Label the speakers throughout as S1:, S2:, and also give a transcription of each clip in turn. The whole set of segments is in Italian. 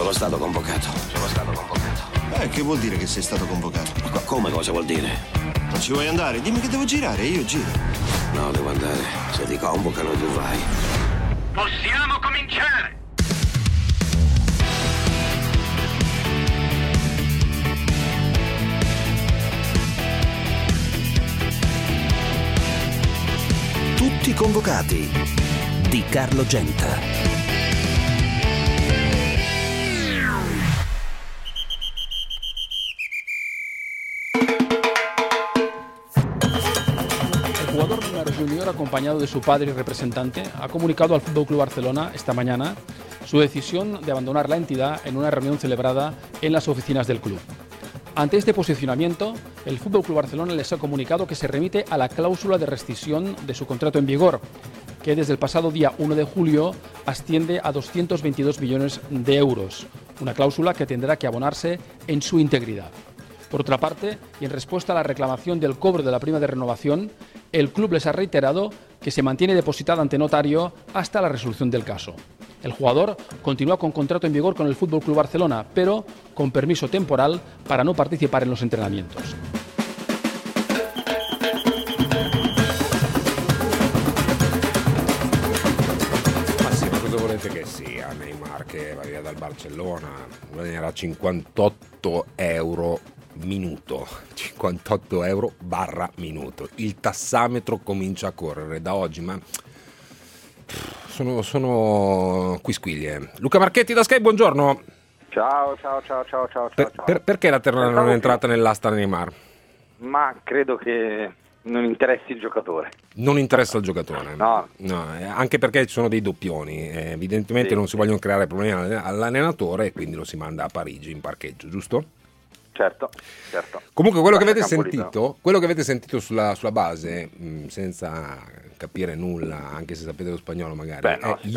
S1: Sono stato convocato.
S2: Che vuol dire che sei stato convocato?
S1: Come cosa vuol dire?
S2: Non ci vuoi andare? Dimmi che devo girare, io giro.
S1: No, devo andare. Se ti convocano tu vai.
S3: Possiamo cominciare!
S4: Tutti convocati di Carlo Genta.
S5: El jugador Neymar Jr., acompañado de su padre y representante, ha comunicado al Fútbol Club Barcelona esta mañana su decisión de abandonar la entidad en una reunión celebrada en las oficinas del club. Ante este posicionamiento, el Fútbol Club Barcelona les ha comunicado que se remite a la cláusula de rescisión de su contrato en vigor, que desde el pasado día 1 de julio asciende a 222 millones de euros, una cláusula que tendrá que abonarse en su integridad. Por otra parte, y en respuesta a la reclamación del cobro de la prima de renovación, el club les ha reiterado que se mantiene depositada ante notario hasta la resolución del caso. El jugador continúa con contrato en vigor con el Fútbol Club Barcelona, pero con permiso temporal para no participar en los entrenamientos.
S6: Cosa volete che sia Neymar che va via dal Barcellona? Guadagnerà 58 euro minuto, 58 euro barra minuto. Il tassametro comincia a correre da oggi, ma sono quisquiglie. Luca Marchetti da Sky, buongiorno.
S7: Ciao.
S6: Perché la Terra non è entrata nell'asta Neymar?
S7: Ma credo che non interessi il giocatore.
S6: Non interessa il giocatore?
S7: No,
S6: anche perché ci sono dei doppioni, evidentemente sì. Non si vogliono creare problemi all'allenatore e quindi lo si manda a Parigi in parcheggio, giusto?
S7: Certo.
S6: Comunque quello che avete sentito sulla base, senza capire nulla, anche se sapete lo spagnolo magari,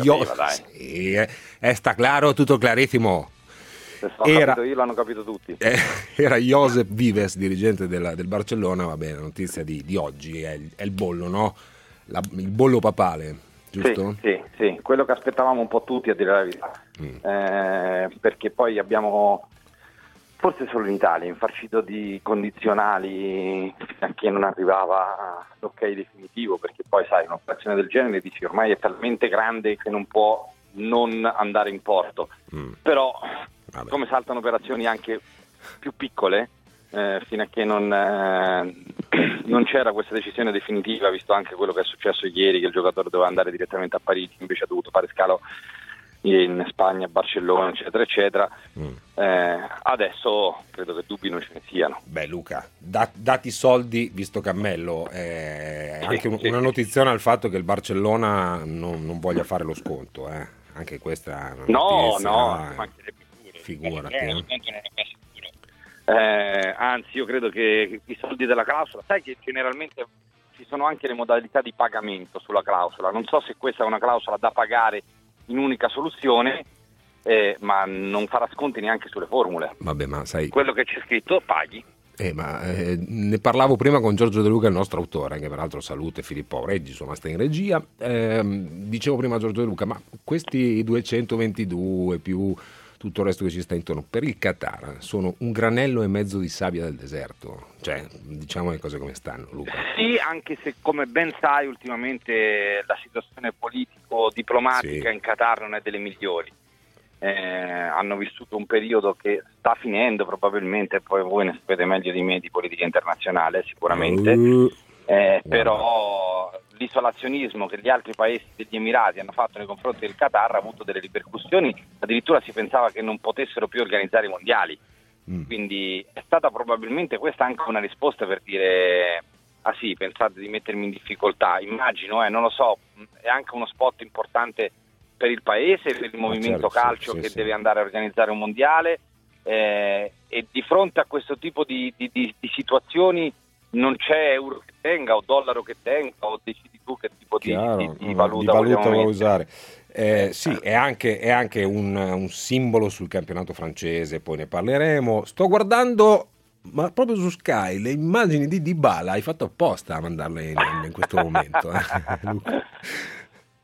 S6: sta claro, tutto clarissimo.
S7: Io l'hanno capito tutti.
S6: Era Josep Vives, dirigente del Barcellona. Va bene, la notizia di oggi è il bollo, no? Il bollo papale, giusto?
S7: Sì, quello che aspettavamo un po' tutti, a dire la verità. Perché poi abbiamo, forse solo in Italia, infarcito di condizionali fino a che non arrivava l'ok definitivo, perché poi sai, un'operazione del genere dici ormai è talmente grande che non può non andare in porto. Però come saltano operazioni anche più piccole, fino a che non c'era questa decisione definitiva, visto anche quello che è successo ieri, che il giocatore doveva andare direttamente a Parigi, invece ha dovuto fare scalo in Spagna, a Barcellona, eccetera. Adesso credo che dubbi non ce ne siano.
S6: Beh Luca, dati i soldi, visto Cammello, anche una notizione al fatto che il Barcellona non voglia fare lo sconto, anche questa è una notizia. Figurati.
S7: Anzi, io credo che i soldi della clausola, sai che generalmente ci sono anche le modalità di pagamento sulla clausola, non so se questa è una clausola da pagare in unica soluzione, ma non farà sconti neanche sulle formule.
S6: Vabbè, ma sai,
S7: quello che c'è scritto paghi.
S6: Ne parlavo prima con Giorgio De Luca, il nostro autore, che peraltro salute, Filippo Aureggi, insomma sta in regia. Dicevo prima a Giorgio De Luca, ma questi 222 più tutto il resto che ci sta intorno, per il Qatar sono un granello e mezzo di sabbia del deserto, cioè diciamo le cose come stanno, Luca.
S7: Sì, anche se come ben sai ultimamente la situazione politico-diplomatica in Qatar non è delle migliori. Hanno vissuto un periodo che sta finendo probabilmente, poi voi ne sapete meglio di me di politica internazionale sicuramente, però l'isolazionismo che gli altri paesi degli Emirati hanno fatto nei confronti del Qatar ha avuto delle ripercussioni, addirittura si pensava che non potessero più organizzare i mondiali, quindi è stata probabilmente questa anche una risposta per dire sì, pensate di mettermi in difficoltà, immagino, non lo so, è anche uno spot importante per il paese, per il movimento calcio che deve andare a organizzare un mondiale, e di fronte a questo tipo di situazioni non c'è euro che tenga o dollaro che tenga, o decidi tu che tipo di valuta
S6: vuoi usare. Sì, è anche un simbolo sul campionato francese, poi ne parleremo. Sto guardando, ma proprio su Sky, le immagini di Dybala, hai fatto apposta a mandarle in questo momento.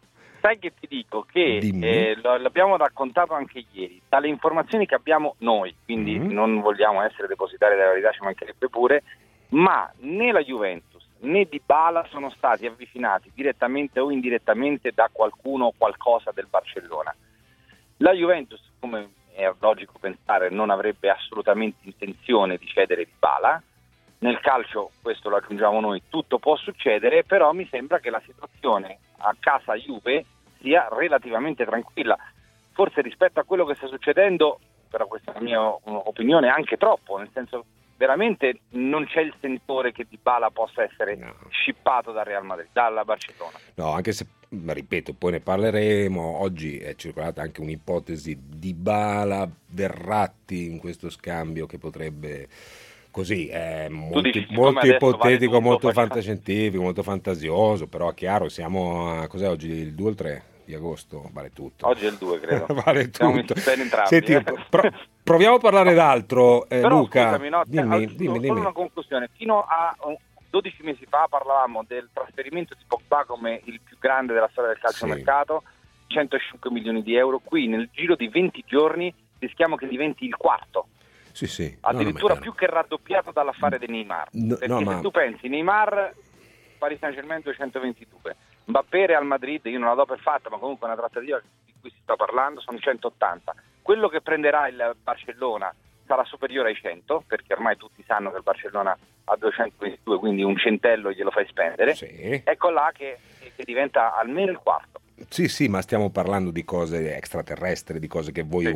S7: Sai che ti dico che l'abbiamo raccontato anche ieri, dalle informazioni che abbiamo noi, quindi non vogliamo essere depositari della verità, ci mancherebbe pure, ma né la Juventus né Dybala sono stati avvicinati direttamente o indirettamente da qualcuno o qualcosa del Barcellona. La Juventus, come è logico pensare, non avrebbe assolutamente intenzione di cedere Dybala. Nel calcio, questo lo aggiungiamo noi, tutto può succedere, però mi sembra che la situazione a casa Juve sia relativamente tranquilla, forse rispetto a quello che sta succedendo, però questa è la mia opinione, anche troppo, nel senso veramente non c'è il sentore che Dybala possa essere shippato dal Real Madrid, dalla Barcellona.
S6: No, anche se, ripeto, poi ne parleremo, oggi è circolata anche un'ipotesi Dybala Verratti in questo scambio che potrebbe... Così è molto ipotetico, molto fantascientifico, molto fantasioso, però è chiaro, siamo a cos'è oggi, il 2 o il 3 di agosto, vale tutto.
S7: Oggi è il 2, credo.
S6: Vale tutto.
S7: Entrambi,
S6: Senti, proviamo a parlare d'altro, però, Luca.
S7: Scusami, no, dimmi. Solo una conclusione. Fino a 12 mesi fa parlavamo del trasferimento di Pogba come il più grande della storia del calciomercato, 105 milioni di euro. Qui nel giro di 20 giorni rischiamo che diventi il quarto.
S6: Sì.
S7: Addirittura più che raddoppiato dall'affare di Neymar. Se tu pensi, Neymar, Paris Saint-Germain 222, Mbappé Real Madrid, io non la do per fatta, ma comunque una trattativa di cui si sta parlando, sono 180. Quello che prenderà il Barcellona sarà superiore ai 100, perché ormai tutti sanno che il Barcellona ha 222, quindi un centello glielo fai spendere. Sì. Ecco là che diventa almeno il quarto.
S6: Sì, ma stiamo parlando di cose extraterrestri, di cose che voi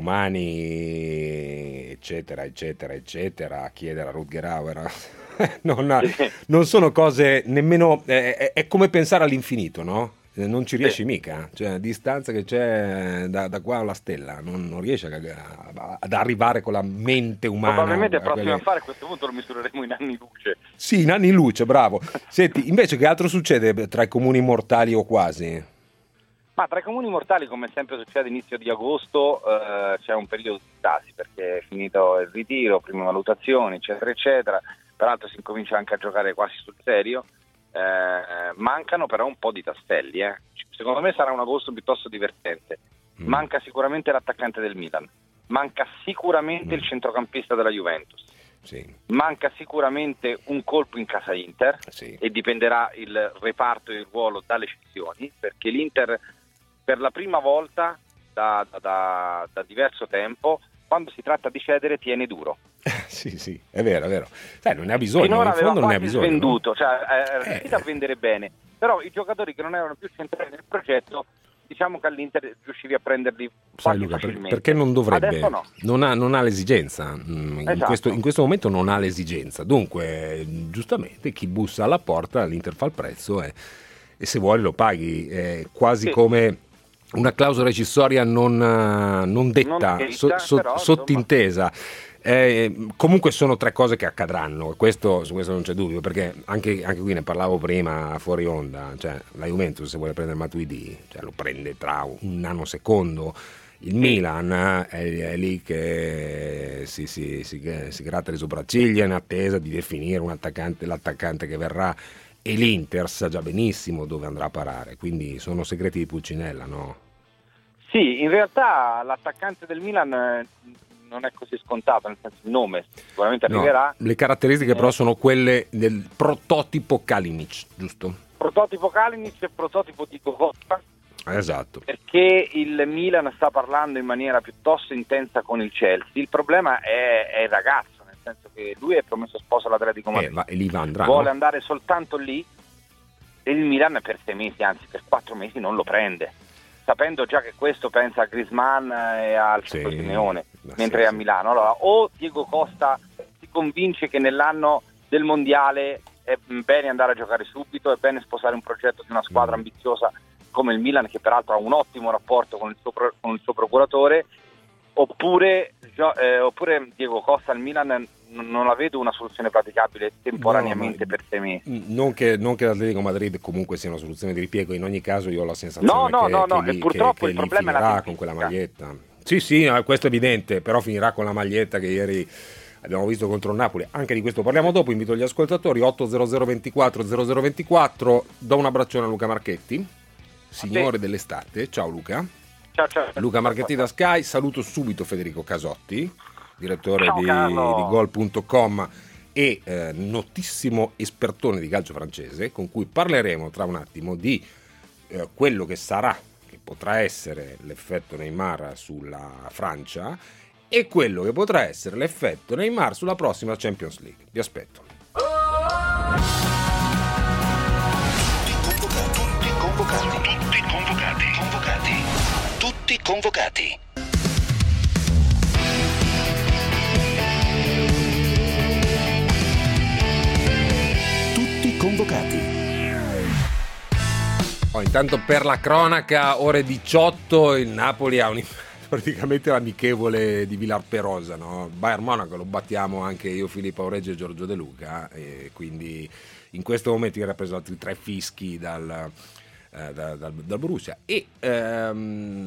S6: umani, eccetera, chiedere a Rutger Hauer, non sono cose nemmeno, è come pensare all'infinito, no? Non ci riesci mica, cioè la distanza che c'è da qua alla stella, non riesci ad arrivare con la mente umana.
S7: Probabilmente il prossimo affare a questo punto lo misureremo in anni luce.
S6: Sì, in anni luce, bravo. Senti, invece che altro succede tra i comuni mortali o quasi?
S7: Ma tra i comuni mortali, come sempre succede inizio di agosto, c'è un periodo di stasi perché è finito il ritiro, prime valutazioni, eccetera. Peraltro si incomincia anche a giocare quasi sul serio. Mancano però un po' di tasselli. Secondo me sarà un agosto piuttosto divertente. Manca sicuramente l'attaccante del Milan, manca sicuramente il centrocampista della Juventus.
S6: Sì.
S7: Manca sicuramente un colpo in casa Inter e dipenderà il reparto e il ruolo dalle cessioni, perché l'Inter per la prima volta da diverso tempo, quando si tratta di cedere, tiene duro.
S6: Sì, è vero. Sai, non ne ha bisogno,
S7: finora
S6: in fondo non ne ha
S7: aveva
S6: bisogno.
S7: Venduto, è riuscito a vendere bene, però i giocatori che non erano più centrali nel progetto, diciamo che all'Inter riuscivi a prenderli quasi
S6: Luca,
S7: facilmente.
S6: perché non dovrebbe?
S7: Adesso no.
S6: Non ha l'esigenza,
S7: Esatto.
S6: in questo momento non ha l'esigenza, dunque giustamente chi bussa alla porta l'Inter fa il prezzo e se vuole lo paghi, è quasi come una clausola rescissoria non detta, sottintesa. Comunque sono tre cose che accadranno, su questo non c'è dubbio, perché anche qui ne parlavo prima fuori onda, cioè la Juventus se vuole prendere Matuidi, cioè lo prende tra un nanosecondo. Il Milan è lì che si gratta le sopracciglia in attesa di definire l'attaccante che verrà, e l'Inter sa già benissimo dove andrà a parare, quindi sono segreti di Pulcinella, no?
S7: Sì, in realtà l'attaccante del Milan non è così scontato, nel senso il nome sicuramente arriverà.
S6: Le caratteristiche però sono quelle del prototipo Kalinic, giusto?
S7: Prototipo Kalinic e prototipo di Costa.
S6: Esatto.
S7: Perché il Milan sta parlando in maniera piuttosto intensa con il Chelsea. Il problema è il ragazzo, nel senso che lui è promesso sposo all'Atletico Madrid,
S6: e lì va andrà,
S7: vuole andare soltanto lì, e il Milan per 6 mesi, anzi per 4 mesi non lo prende, sapendo già che questo pensa a Griezmann e al Simeone, mentre è a Milano. Allora, o Diego Costa si convince che nell'anno del mondiale è bene andare a giocare subito, è bene sposare un progetto di una squadra ambiziosa come il Milan, che peraltro ha un ottimo rapporto con il suo procuratore, oppure Diego Costa al Milan non la vedo una soluzione praticabile temporaneamente per 6 mesi.
S6: Non che l'Atletico Madrid comunque sia una soluzione di ripiego, in ogni caso io ho la sensazione
S7: e purtroppo
S6: che
S7: il problema
S6: finirà
S7: è
S6: con quella maglietta. Sì, questo è evidente, però finirà con la maglietta che ieri abbiamo visto contro il Napoli. Anche di questo parliamo dopo, invito gli ascoltatori 800 24 0024. Do un abbraccione a Luca Marchetti. signore dell'estate. Ciao Luca.
S7: Ciao.
S6: Luca Marchetti da Sky. Saluto subito Federico Casotti, direttore di Gol.com e notissimo espertone di calcio francese, con cui parleremo tra un attimo di quello che potrà essere l'effetto Neymar sulla Francia e quello che potrà essere l'effetto Neymar sulla prossima Champions League. Vi aspetto.
S4: Tutti convocati. Tutti convocati.
S6: Intanto per la cronaca, ore 18, il Napoli ha praticamente l'amichevole di Villarperosa, no? Bayern Monaco lo battiamo anche io, Filippo Aureggi e Giorgio De Luca, e quindi in questo momento viene preso altri 3 fischi dal Borussia e dal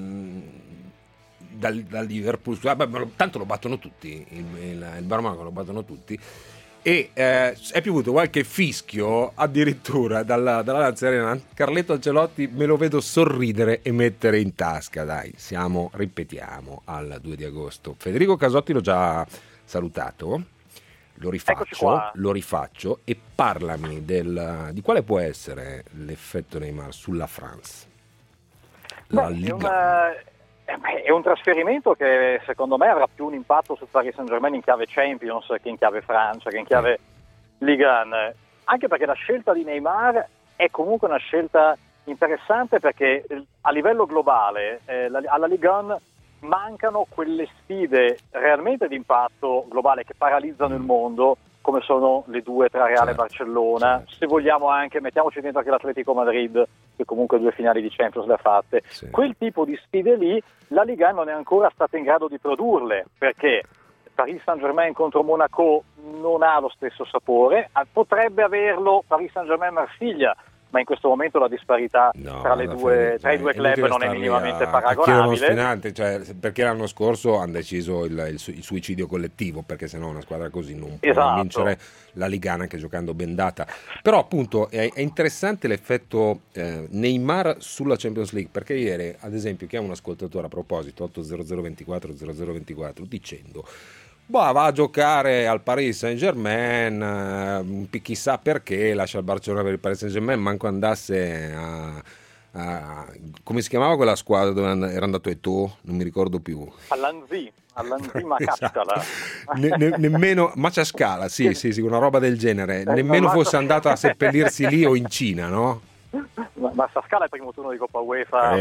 S6: Liverpool. Tanto lo battono tutti, il Bayern Monaco lo battono tutti. E è piovuto qualche fischio addirittura dalla Lazio Arena. Carletto Ancelotti me lo vedo sorridere e mettere in tasca. Dai, ripetiamo al 2 di agosto. Federico Casotti l'ho già salutato, lo rifaccio e parlami di quale può essere l'effetto Neymar sulla France. La Liga.
S8: È un trasferimento che secondo me avrà più un impatto sul Paris Saint-Germain in chiave Champions che in chiave Francia, che in chiave Liga 1, anche perché la scelta di Neymar è comunque una scelta interessante, perché a livello globale alla Liga 1 mancano quelle sfide realmente di impatto globale che paralizzano il mondo, come sono le 2 tra Real e Barcellona. Se vogliamo anche mettiamoci dentro anche l'Atletico Madrid, che comunque 2 finali di Champions le ha fatte. Quel tipo di sfide lì la Liga non è ancora stata in grado di produrle, perché Paris Saint-Germain contro Monaco non ha lo stesso sapore, potrebbe averlo Paris Saint-Germain-Marsiglia, ma in questo momento la disparità tra i due club non è minimamente paragonabile.
S6: Perché l'anno scorso hanno deciso il suicidio collettivo, perché sennò una squadra così non può vincere la Ligana anche giocando bendata. Però appunto è interessante l'effetto Neymar sulla Champions League, perché ieri ad esempio chiamo un ascoltatore a proposito 80024 dicendo va a giocare al Paris Saint-Germain, chissà perché lascia il Barcellona per il Paris Saint-Germain, manco andasse a come si chiamava quella squadra dove era andato Eto'o, non mi ricordo più,
S8: all'Anzi Macascala.
S6: Nemmeno Maciascala, sì, una roba del genere, nemmeno fosse andato a seppellirsi lì o in Cina, no?
S8: Ma Scala è il primo turno di Coppa UEFA.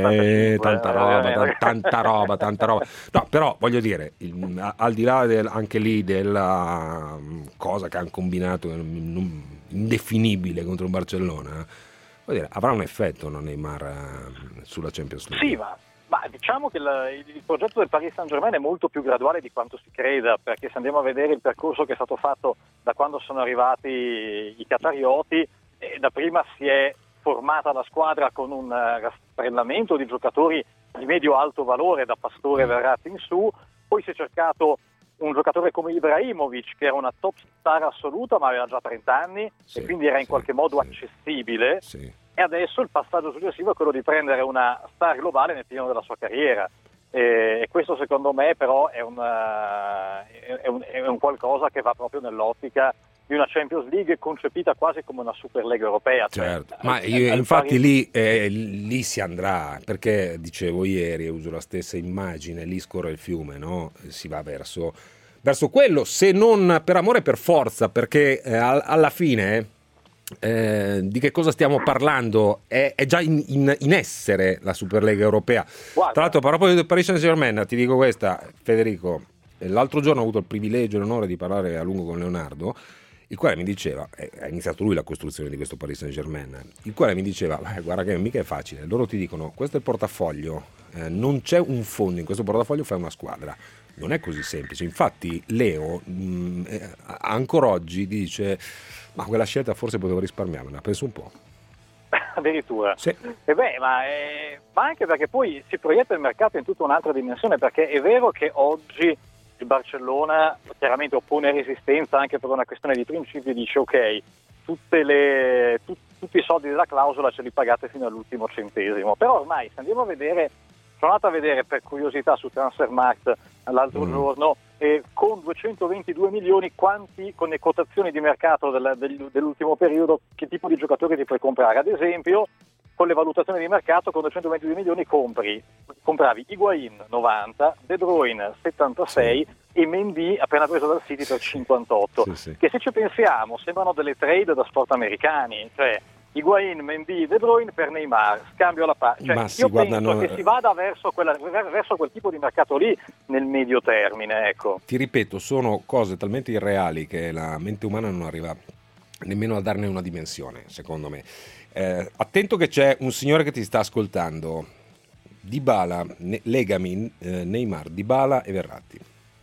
S6: Tanta roba. No, però voglio dire, al di là anche lì della cosa che hanno combinato indefinibile contro il Barcellona, voglio dire, avrà un effetto Neymar sulla Champions League.
S8: Sì, ma diciamo che il progetto del Paris Saint-Germain è molto più graduale di quanto si creda, perché se andiamo a vedere il percorso che è stato fatto da quando sono arrivati i qatarioti, da prima si è formata la squadra con un rastrellamento di giocatori di medio-alto valore, da Pastore e Verratti in su, poi si è cercato un giocatore come Ibrahimovic, che era una top star assoluta ma aveva già 30 anni e quindi era in qualche modo accessibile, e adesso il passaggio successivo è quello di prendere una star globale nel pieno della sua carriera, e questo secondo me però è un qualcosa che va proprio nell'ottica di una Champions League concepita quasi come una Superlega europea.
S6: Certo, ma infatti lì si andrà, perché dicevo ieri, e uso la stessa immagine, lì scorre il fiume, no? Si va verso quello, se non per amore per forza, perché alla fine di che cosa stiamo parlando? È già in essere la Superlega europea. Guarda. Tra l'altro, a proposito del Paris Saint-Germain, ti dico questa, Federico, l'altro giorno ho avuto il privilegio e l'onore di parlare a lungo con Leonardo, il quale mi diceva, ha iniziato lui la costruzione di questo Paris Saint-Germain, il quale mi diceva, guarda che mica è facile, loro ti dicono, questo è il portafoglio, non c'è un fondo, in questo portafoglio fai una squadra, non è così semplice. Infatti Leo ancora oggi dice, ma quella scelta forse potevo risparmiarmela, penso un po'.
S8: Addirittura.
S6: Sì.
S8: Ma anche perché poi si proietta il mercato in tutta un'altra dimensione, perché è vero che oggi il Barcellona chiaramente oppone resistenza anche per una questione di principi, dice ok, tutti i soldi della clausola ce li pagate fino all'ultimo centesimo. Però ormai, se andiamo a vedere, sono andato a vedere per curiosità su Transfermarkt l'altro giorno, con 222 milioni quanti, con le quotazioni di mercato dell'ultimo periodo, che tipo di giocatori ti puoi comprare. Ad esempio, con le valutazioni di mercato, con 222 milioni compravi Higuain 90, De Bruyne 76 e Mendy appena preso dal City per 58, che se ci pensiamo sembrano delle trade da sport americani, cioè Higuain, Mendy, De Bruyne per Neymar, scambio alla pari. Cioè, io penso che si vada verso quel tipo di mercato lì nel medio termine, ecco.
S6: Ti ripeto, sono cose talmente irreali che la mente umana non arriva nemmeno a darne una dimensione, secondo me. Attento che c'è un signore che ti sta ascoltando. Dybala, legami Neymar, Dybala e Verratti.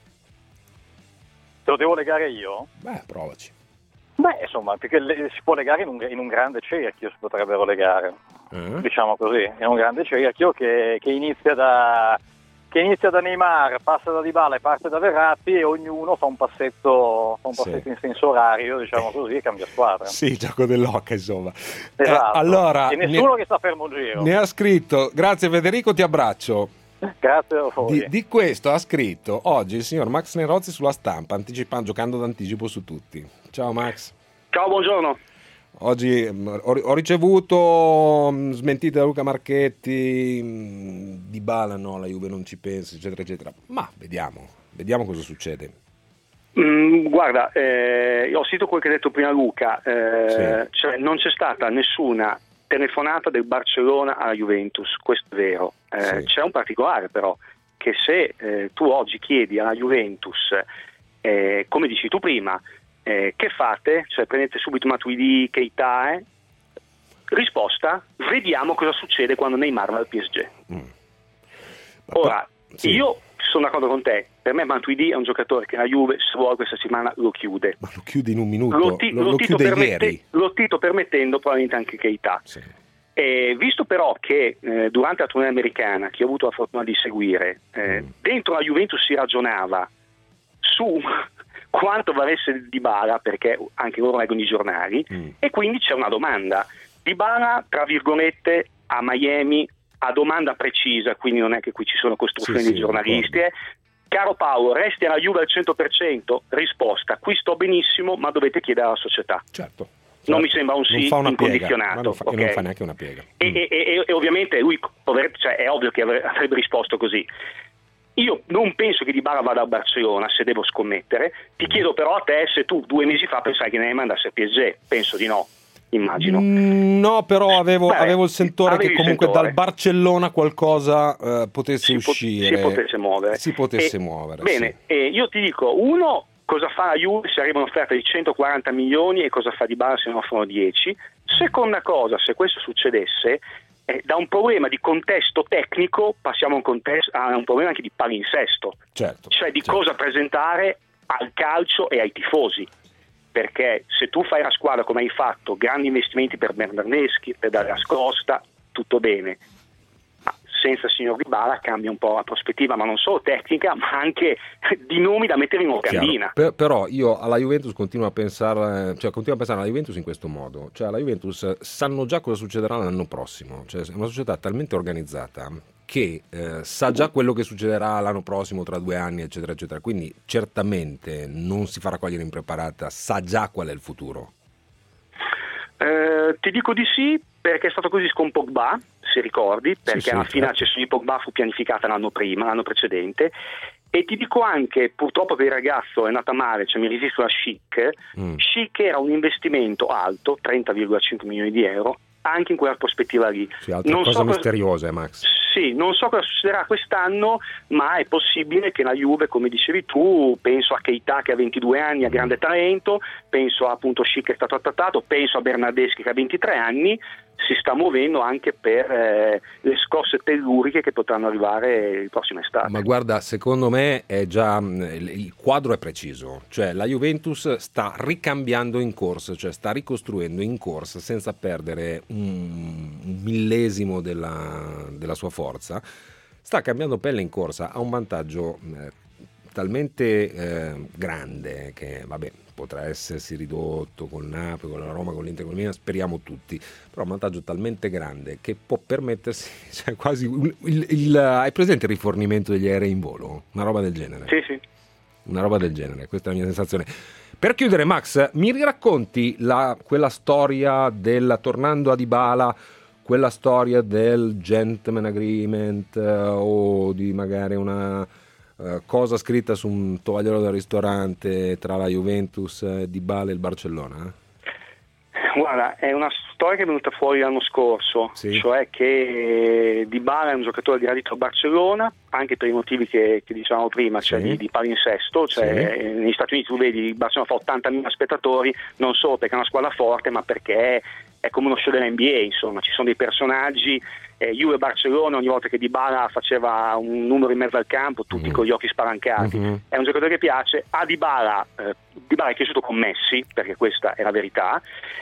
S8: Te lo devo legare io?
S6: Beh, provaci.
S8: Beh, insomma, perché si può legare in un grande cerchio, si potrebbero legare, diciamo così, in un grande cerchio che inizia da Neymar, passa da Dybala e parte da Verratti, e ognuno fa un passetto in senso orario, diciamo così, e cambia squadra.
S6: Sì, gioco dell'occa, insomma.
S8: Esatto.
S6: Allora,
S8: e nessuno che sta fermo il giro.
S6: Ne ha scritto, grazie Federico, ti abbraccio.
S8: Grazie a voi.
S6: Di questo ha scritto oggi il signor Max Nerozzi sulla Stampa, giocando d'anticipo su tutti. Ciao Max.
S9: Ciao, buongiorno.
S6: Oggi ho ricevuto smentite da Luca Marchetti, Dybala no, la Juve non ci pensa, eccetera eccetera, ma vediamo cosa succede.
S9: Guarda, io ho sentito quel che ha detto prima Luca, cioè non c'è stata nessuna telefonata del Barcellona alla Juventus, questo è vero. C'è un particolare però, che se tu oggi chiedi alla Juventus, come dici tu prima, che fate? Cioè prendete subito Matuidi, Keita? Risposta: vediamo cosa succede quando Neymar va al PSG. Ora, io sono d'accordo con te, per me Matuidi è un giocatore che la Juve, se vuole, questa settimana lo chiude.
S6: Ma lo chiude in un minuto, lo chiude ieri.
S9: Lo Tito permettendo, probabilmente anche Keita. Visto però che durante la tournée americana, che ho avuto la fortuna di seguire, dentro la Juventus si ragionava su quanto valesse Dybala, perché anche loro leggono i giornali, e quindi c'è una domanda. Dybala, tra virgolette, a Miami, a domanda precisa, quindi non è che qui ci sono costruzioni di giornalisti. Caro Paolo, resti alla Juve al 100%? Risposta: qui sto benissimo, ma dovete chiedere alla società.
S6: Certo.
S9: Non mi sembra un sì incondizionato.
S6: Non fa neanche una piega.
S9: E ovviamente lui, cioè, è ovvio che avrebbe risposto così. Io non penso che Dybala vada a Barcellona, se devo scommettere. Ti chiedo però a te se tu 2 mesi fa pensavi che Neymar andasse a PSG. Penso di no, immagino.
S6: No, però avevo il sentore che comunque dal Barcellona qualcosa potesse uscire. Si potesse muovere.
S9: Bene, io ti dico, uno, cosa fa la Juve se arriva un'offerta di 140 milioni e cosa fa Dybala se ne offrono 10. Seconda cosa, se questo succedesse, da un problema di contesto tecnico passiamo a un problema anche di palinsesto, cioè di cosa presentare al calcio e ai tifosi, perché se tu fai la squadra come hai fatto, grandi investimenti per Bernardeschi, per Douglas Costa, tutto bene, ma senza il signor Dybala cambia un po' la prospettiva, ma non solo tecnica, ma anche di nomi da mettere in locandina.
S6: Però io alla Juventus continuo a pensare alla Juventus in questo modo, cioè alla Juventus sanno già cosa succederà l'anno prossimo, cioè è una società talmente organizzata che sa già quello che succederà l'anno prossimo, tra 2 anni, eccetera eccetera, quindi certamente non si farà cogliere impreparata, sa già qual è il futuro.
S9: Ti dico di sì, perché è stato così con Pogba, se ricordi, perché alla fine la cessione di Pogba fu pianificata l'anno precedente, e ti dico anche, purtroppo per il ragazzo è andata male, cioè mi resisto a Schick era un investimento alto, 30,5 milioni di euro, anche in quella prospettiva lì.
S6: Altra cosa misteriosa, Max.
S9: Sì, non so cosa succederà quest'anno, ma è possibile che la Juve, come dicevi tu, penso a Keita che ha 22 anni, ha grande talento, penso a appunto Schick che è stato trattato, penso a Bernardeschi che ha 23 anni, si sta muovendo anche per le scosse telluriche che potranno arrivare il prossimo estate.
S6: Ma guarda, secondo me è già il quadro è preciso, cioè la Juventus sta ricambiando in corsa, cioè sta ricostruendo in corsa senza perdere un millesimo della sua forza, sta cambiando pelle in corsa, ha un vantaggio talmente grande che vabbè, potrà essersi ridotto con Napoli, con la Roma, con l'Inter, con il Milan, speriamo tutti, però un vantaggio talmente grande che può permettersi, cioè quasi hai presente il rifornimento degli aerei in volo? Una roba del genere.
S9: Sì.
S6: Una roba del genere, questa è la mia sensazione. Per chiudere, Max, mi racconti quella storia tornando a Dybala, quella storia del gentleman agreement o di magari una cosa scritta su un tovagliolo del ristorante tra la Juventus, Dybala e il Barcellona?
S9: Guarda, è una storia che è venuta fuori l'anno scorso,
S6: sì.
S9: Cioè che Dybala è un giocatore gradito a Barcellona, anche per i motivi che dicevamo prima, cioè
S6: sì.
S9: di palinsesto, cioè sì. Negli Stati Uniti tu vedi il Barcellona fa 80.000 spettatori, non solo perché è una squadra forte, ma perché è come uno show dell'NBA, insomma, ci sono dei personaggi, Juve e Barcellona, ogni volta che Dybala faceva un numero in mezzo al campo, tutti con gli occhi spalancati, è un giocatore che piace, a Dybala è cresciuto con Messi, perché questa è la verità,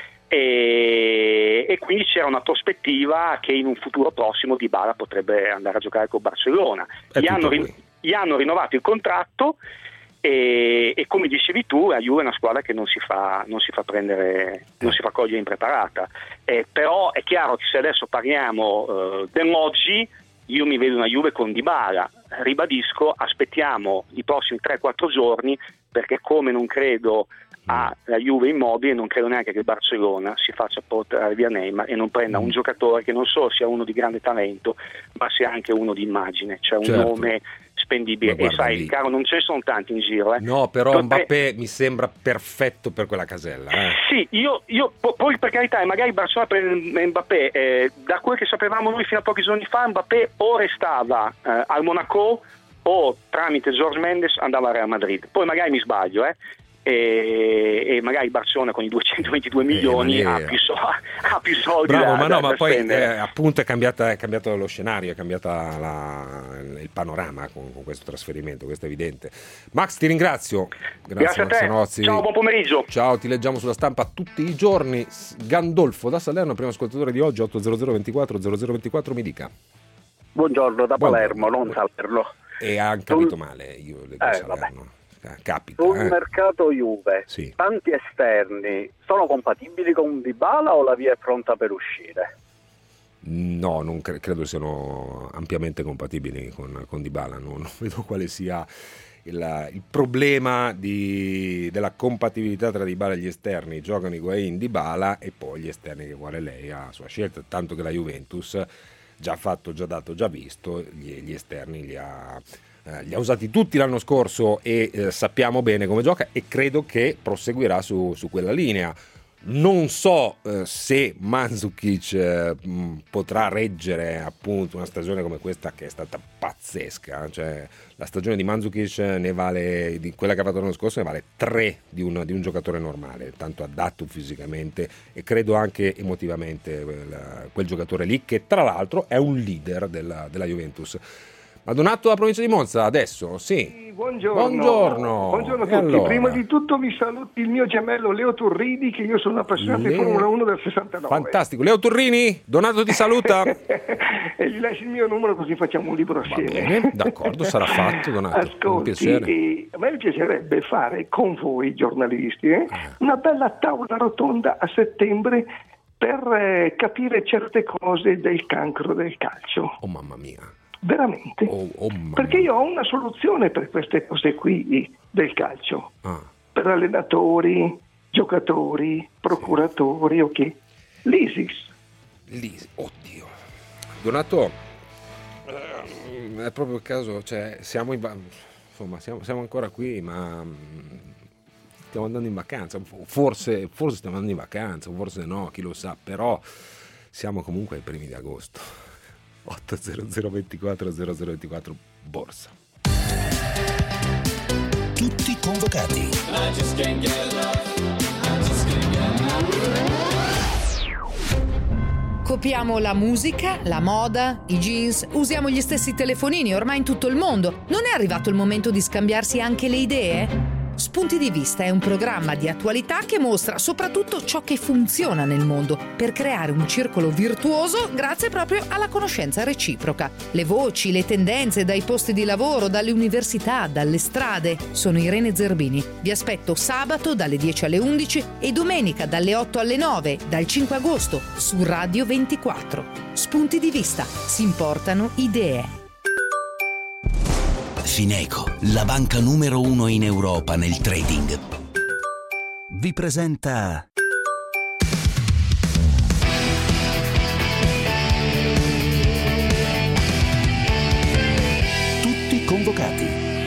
S9: e quindi c'era una prospettiva che in un futuro prossimo Dybala potrebbe andare a giocare con Barcellona. Gli hanno rinnovato il contratto e come dicevi tu, la Juve è una squadra che non si fa prendere, non si fa cogliere impreparata, però è chiaro che se adesso parliamo dell'oggi, io mi vedo una Juve con Dybala, ribadisco, aspettiamo i prossimi 3-4 giorni, perché come non credo alla Juve Immobile, non credo neanche che il Barcellona si faccia portare via Neymar e non prenda un giocatore che non solo sia uno di grande talento, ma sia anche uno di immagine, cioè un nome spendibile. E sai, lì, caro, non ce ne sono tanti in giro.
S6: No, però Mbappé mi sembra perfetto per quella casella.
S9: Sì, io poi per carità, magari Barcellona per Mbappé, da quel che sapevamo noi fino a pochi giorni fa, Mbappé o restava al Monaco o tramite Jorge Mendes andava al Real Madrid. Poi magari mi sbaglio, e magari Barcellona con i 222 milioni ha più soldi.
S6: Bravo, ma poi appunto è cambiato lo scenario, è cambiata il panorama con questo trasferimento, questo è evidente. Max, ti ringrazio.
S9: Grazie a te.
S6: Sanozzi.
S9: Ciao, buon pomeriggio.
S6: Ciao, ti leggiamo sulla stampa tutti i giorni. Gandolfo da Salerno, primo ascoltatore di oggi, 80024 0024, mi dica.
S10: Buongiorno da Palermo, non Salerno.
S6: E ha capito male, io leggo Salerno.
S10: Vabbè.
S6: Capita,
S10: sul mercato Juve,
S6: sì.
S10: Tanti esterni sono compatibili con Dybala o la via è pronta per uscire?
S6: No, non credo siano ampiamente compatibili con Dybala, non vedo quale sia il problema della compatibilità tra Dybala e gli esterni. Giocano Higuaín, Dybala e poi gli esterni che vuole lei a sua scelta, tanto che la Juventus già fatto, già dato, già visto, gli esterni li ha usati tutti l'anno scorso e sappiamo bene come gioca e credo che proseguirà su quella linea. Non so se Mandzukic potrà reggere appunto una stagione come questa, che è stata pazzesca, cioè la stagione di Mandzukic ne vale, di quella che ha fatto l'anno scorso, ne vale 3 di un giocatore normale, tanto adatto fisicamente e credo anche emotivamente quel giocatore lì, che tra l'altro è un leader della Juventus. Ma Donato dalla provincia di Monza adesso, sì.
S11: Buongiorno a tutti.
S6: Allora.
S11: Prima di tutto mi saluti il mio gemello Leo Turrini, che io sono appassionato di Formula 1 del 69.
S6: Fantastico. Leo Turrini, Donato ti saluta.
S11: E gli lasci il mio numero così facciamo un libro assieme.
S6: Bene, d'accordo, sarà fatto, Donato.
S11: Ascolti,
S6: un piacere.
S11: A me piacerebbe fare con voi giornalisti una bella tavola rotonda a settembre per capire certe cose del cancro del calcio.
S6: Oh mamma mia.
S11: Veramente, perché io ho una soluzione per queste cose qui del calcio, per allenatori, giocatori, procuratori, ok? L'ISIS.
S6: Oddio. Donato, è proprio il caso, cioè siamo ancora qui, ma stiamo andando in vacanza, forse stiamo andando in vacanza, forse no, chi lo sa, però siamo comunque ai primi di agosto. 80024 0024 Borsa.
S4: Tutti convocati.
S12: Copiamo la musica, la moda, i jeans, usiamo gli stessi telefonini ormai in tutto il mondo. Non è arrivato il momento di scambiarsi anche le idee? Spunti di Vista è un programma di attualità che mostra soprattutto ciò che funziona nel mondo per creare un circolo virtuoso grazie proprio alla conoscenza reciproca. Le voci, le tendenze dai posti di lavoro, dalle università, dalle strade. Sono Irene Zerbini. Vi aspetto sabato dalle 10 alle 11 e domenica dalle 8 alle 9, dal 5 agosto, su Radio 24. Spunti di Vista. Si importano idee.
S4: Fineco, la banca numero 1 in Europa nel trading, vi presenta Tutti convocati.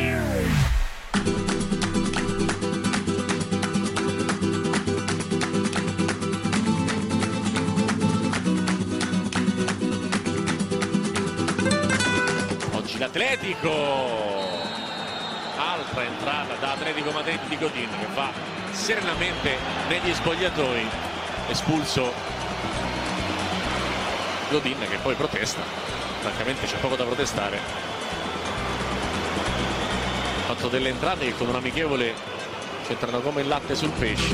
S13: Oggi l'Atletico, altra entrata da Atletico Madrid di Godin, che va serenamente negli spogliatoi. Espulso Godin, che poi protesta, francamente c'è poco da protestare. Fatto delle entrate che con un amichevole c'entrano come il latte sul pesce.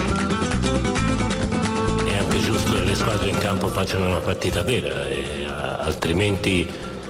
S14: È anche giusto che le squadre in campo facciano una partita vera, altrimenti